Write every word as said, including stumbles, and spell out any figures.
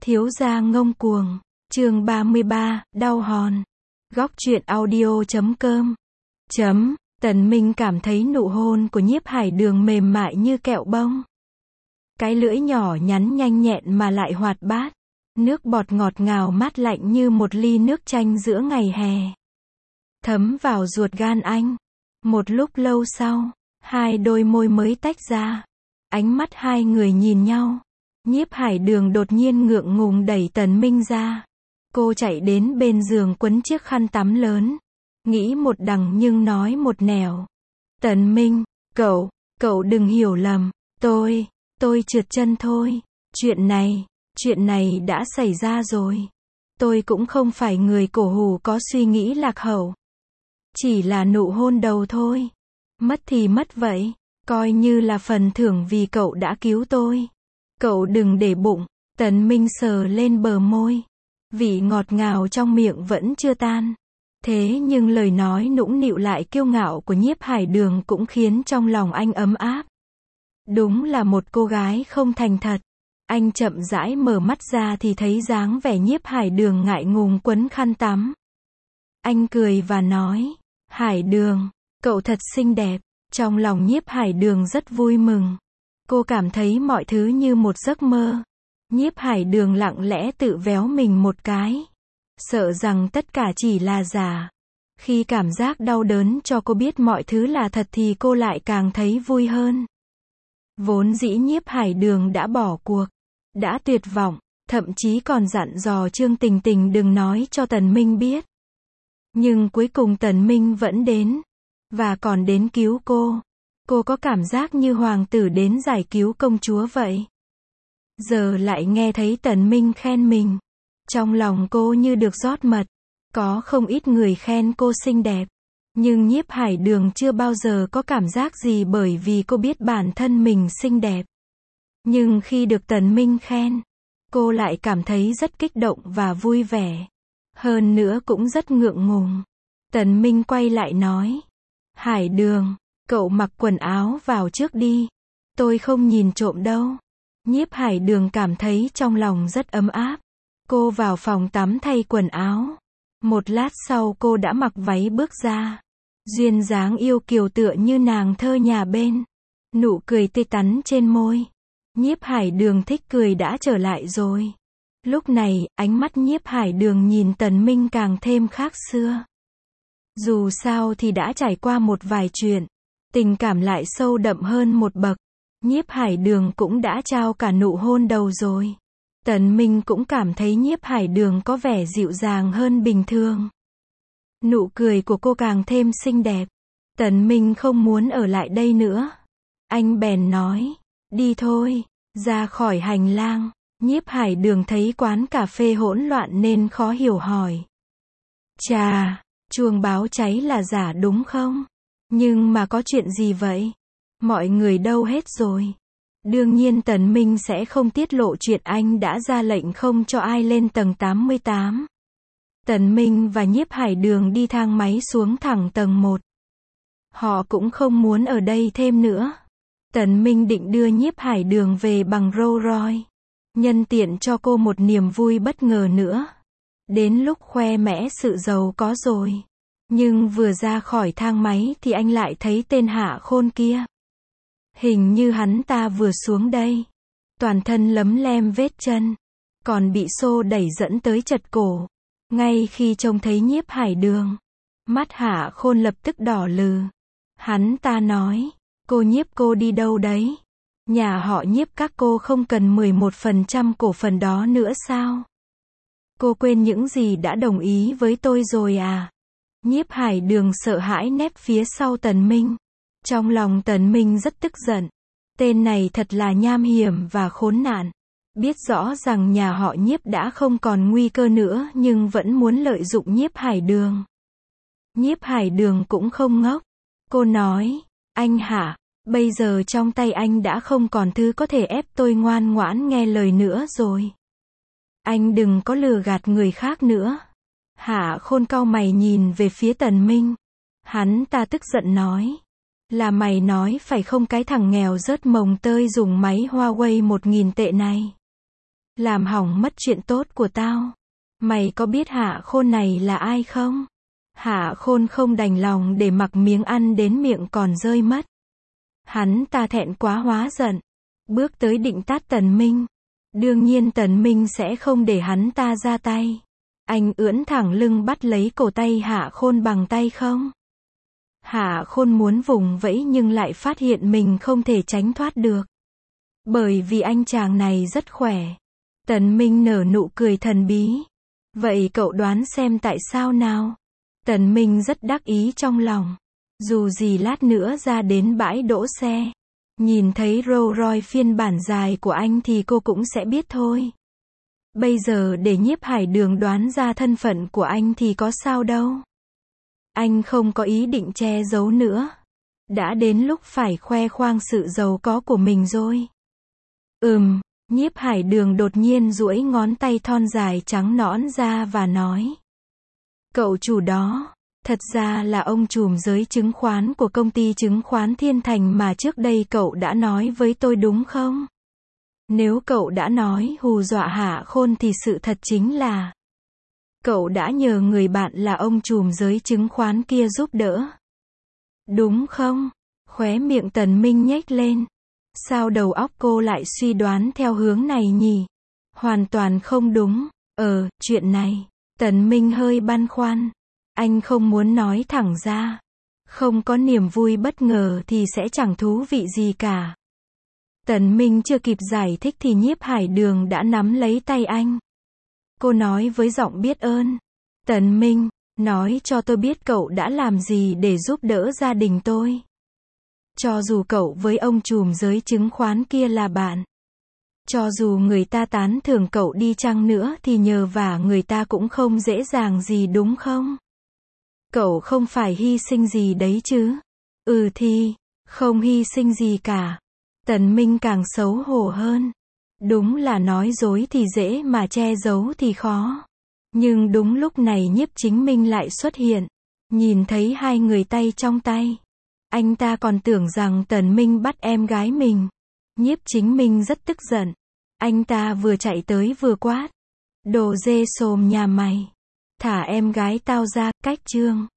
Thiếu gia ngông cuồng, chương ba mươi ba, đau hòn. Góc truyện audio chấm com. Chấm, Tần Minh cảm thấy nụ hôn của Nhiếp Hải Đường mềm mại như kẹo bông. Cái lưỡi nhỏ nhắn nhanh nhẹn mà lại hoạt bát. Nước bọt ngọt ngào mát lạnh như một ly nước chanh giữa ngày hè. Thấm vào ruột gan anh. Một lúc lâu sau, hai đôi môi mới tách ra. Ánh mắt hai người nhìn nhau. Nhiếp Hải Đường đột nhiên ngượng ngùng đẩy Tần Minh ra. Cô chạy đến bên giường quấn chiếc khăn tắm lớn. Nghĩ một đằng nhưng nói một nẻo. Tần Minh, cậu, cậu đừng hiểu lầm. Tôi, tôi trượt chân thôi. Chuyện này, chuyện này đã xảy ra rồi. Tôi cũng không phải người cổ hủ có suy nghĩ lạc hậu. Chỉ là nụ hôn đầu thôi. Mất thì mất vậy. Coi như là phần thưởng vì cậu đã cứu tôi. Cậu đừng để bụng. Tần Minh sờ lên bờ môi. Vị ngọt ngào trong miệng vẫn chưa tan. Thế nhưng lời nói nũng nịu lại kiêu ngạo của Nhiếp Hải Đường cũng khiến trong lòng anh ấm áp. Đúng là một cô gái không thành thật. Anh chậm rãi mở mắt ra thì thấy dáng vẻ Nhiếp Hải Đường ngại ngùng quấn khăn tắm. Anh cười và nói, Hải Đường, cậu thật xinh đẹp. Trong lòng Nhiếp Hải Đường rất vui mừng. Cô cảm thấy mọi thứ như một giấc mơ. Nhiếp Hải Đường lặng lẽ tự véo mình một cái. Sợ rằng tất cả chỉ là giả. Khi cảm giác đau đớn cho cô biết mọi thứ là thật thì cô lại càng thấy vui hơn. Vốn dĩ Nhiếp Hải Đường đã bỏ cuộc. Đã tuyệt vọng. Thậm chí còn dặn dò Trương Tình Tình đừng nói cho Tần Minh biết. Nhưng cuối cùng Tần Minh vẫn đến. Và còn đến cứu cô. Cô có cảm giác như hoàng tử đến giải cứu công chúa vậy. Giờ lại nghe thấy Tần Minh khen mình. Trong lòng cô như được rót mật. Có không ít người khen cô xinh đẹp. Nhưng Nhiếp Hải Đường chưa bao giờ có cảm giác gì bởi vì cô biết bản thân mình xinh đẹp. Nhưng khi được Tần Minh khen, cô lại cảm thấy rất kích động và vui vẻ. Hơn nữa cũng rất ngượng ngùng. Tần Minh quay lại nói. Hải Đường, cậu mặc quần áo vào trước đi. Tôi không nhìn trộm đâu. Nhiếp Hải Đường cảm thấy trong lòng rất ấm áp. Cô vào phòng tắm thay quần áo. Một lát sau cô đã mặc váy bước ra. Duyên dáng yêu kiều tựa như nàng thơ nhà bên. Nụ cười tươi tắn trên môi. Nhiếp Hải Đường thích cười đã trở lại rồi. Lúc này, ánh mắt Nhiếp Hải Đường nhìn Tần Minh càng thêm khác xưa. Dù sao thì đã trải qua một vài chuyện. Tình cảm lại sâu đậm hơn một bậc. Nhiếp Hải Đường cũng đã trao cả nụ hôn đầu rồi. Tần Minh cũng cảm thấy Nhiếp Hải Đường có vẻ dịu dàng hơn bình thường. Nụ cười của cô càng thêm xinh đẹp. Tần Minh không muốn ở lại đây nữa. Anh bèn nói, đi thôi, ra khỏi hành lang. Nhiếp Hải Đường thấy quán cà phê hỗn loạn nên khó hiểu hỏi. Chà, chuông báo cháy là giả đúng không? Nhưng mà có chuyện gì vậy? Mọi người đâu hết rồi? Đương nhiên Tần Minh sẽ không tiết lộ chuyện anh đã ra lệnh không cho ai lên tầng tám mươi tám. Tần Minh và Nhiếp Hải Đường đi thang máy xuống thẳng tầng một. Họ cũng không muốn ở đây thêm nữa. Tần Minh định đưa Nhiếp Hải Đường về bằng Rolls Royce. Nhân tiện cho cô một niềm vui bất ngờ nữa. Đến lúc khoe mẽ sự giàu có rồi. Nhưng vừa ra khỏi thang máy thì anh lại thấy tên Hạ Khôn kia. Hình như hắn ta vừa xuống đây. Toàn thân lấm lem vết chân. Còn bị xô đẩy dẫn tới chật cổ. Ngay khi trông thấy Nhiếp Hải Đường. Mắt Hạ Khôn lập tức đỏ lừ. Hắn ta nói. Cô Nhiếp cô đi đâu đấy? Nhà họ Nhiếp các cô không cần mười một phần trăm cổ phần đó nữa sao? Cô quên những gì đã đồng ý với tôi rồi à? Nhiếp Hải Đường sợ hãi nép phía sau Tần Minh. Trong lòng Tần Minh rất tức giận. Tên này thật là nham hiểm và khốn nạn. Biết rõ rằng nhà họ Nhiếp đã không còn nguy cơ nữa nhưng vẫn muốn lợi dụng Nhiếp Hải Đường. Nhiếp Hải Đường cũng không ngốc. Cô nói, anh hả, bây giờ trong tay anh đã không còn thứ có thể ép tôi ngoan ngoãn nghe lời nữa rồi. Anh đừng có lừa gạt người khác nữa. Hạ Khôn cau mày nhìn về phía Tần Minh. Hắn ta tức giận nói. Là mày nói phải không cái thằng nghèo rớt mồng tơi dùng máy Huawei một nghìn tệ này. Làm hỏng mất chuyện tốt của tao. Mày có biết Hạ Khôn này là ai không? Hạ Khôn không đành lòng để mặc miếng ăn đến miệng còn rơi mất. Hắn ta thẹn quá hóa giận. Bước tới định tát Tần Minh. Đương nhiên Tần Minh sẽ không để hắn ta ra tay. Anh ưỡn thẳng lưng bắt lấy cổ tay Hạ Khôn bằng tay không. Hạ Khôn muốn vùng vẫy nhưng lại phát hiện mình không thể tránh thoát được. Bởi vì anh chàng này rất khỏe. Tần Minh nở nụ cười thần bí. Vậy cậu đoán xem tại sao nào? Tần Minh rất đắc ý trong lòng. Dù gì lát nữa ra đến bãi đỗ xe. Nhìn thấy Rolls Royce phiên bản dài của anh thì cô cũng sẽ biết thôi. Bây giờ để Nhiếp Hải Đường đoán ra thân phận của anh thì có sao đâu. Anh không có ý định che giấu nữa. Đã đến lúc phải khoe khoang sự giàu có của mình rồi. Ừm, Nhiếp Hải Đường đột nhiên duỗi ngón tay thon dài trắng nõn ra và nói. Cậu chủ đó, thật ra là ông trùm giới chứng khoán của công ty chứng khoán Thiên Thành mà trước đây cậu đã nói với tôi đúng không? Nếu cậu đã nói hù dọa Hạ Khôn thì sự thật chính là cậu đã nhờ người bạn là ông trùm giới chứng khoán kia giúp đỡ. Đúng không? Khóe miệng Tần Minh nhếch lên. Sao đầu óc cô lại suy đoán theo hướng này nhỉ? Hoàn toàn không đúng. Ờ, chuyện này. Tần Minh hơi băn khoăn. Anh không muốn nói thẳng ra. Không có niềm vui bất ngờ thì sẽ chẳng thú vị gì cả. Tần Minh chưa kịp giải thích thì Nhiếp Hải Đường đã nắm lấy tay anh. Cô nói với giọng biết ơn. Tần Minh, nói cho tôi biết cậu đã làm gì để giúp đỡ gia đình tôi. Cho dù cậu với ông trùm giới chứng khoán kia là bạn. Cho dù người ta tán thưởng cậu đi chăng nữa thì nhờ vả người ta cũng không dễ dàng gì đúng không? Cậu không phải hy sinh gì đấy chứ? Ừ thì, không hy sinh gì cả. Tần Minh càng xấu hổ hơn. Đúng là nói dối thì dễ mà che giấu thì khó. Nhưng đúng lúc này Nhiếp Chính Minh lại xuất hiện. Nhìn thấy hai người tay trong tay. Anh ta còn tưởng rằng Tần Minh bắt em gái mình. Nhiếp Chính Minh rất tức giận. Anh ta vừa chạy tới vừa quát. Đồ dê xồm nhà mày. Thả em gái tao ra, cách chương.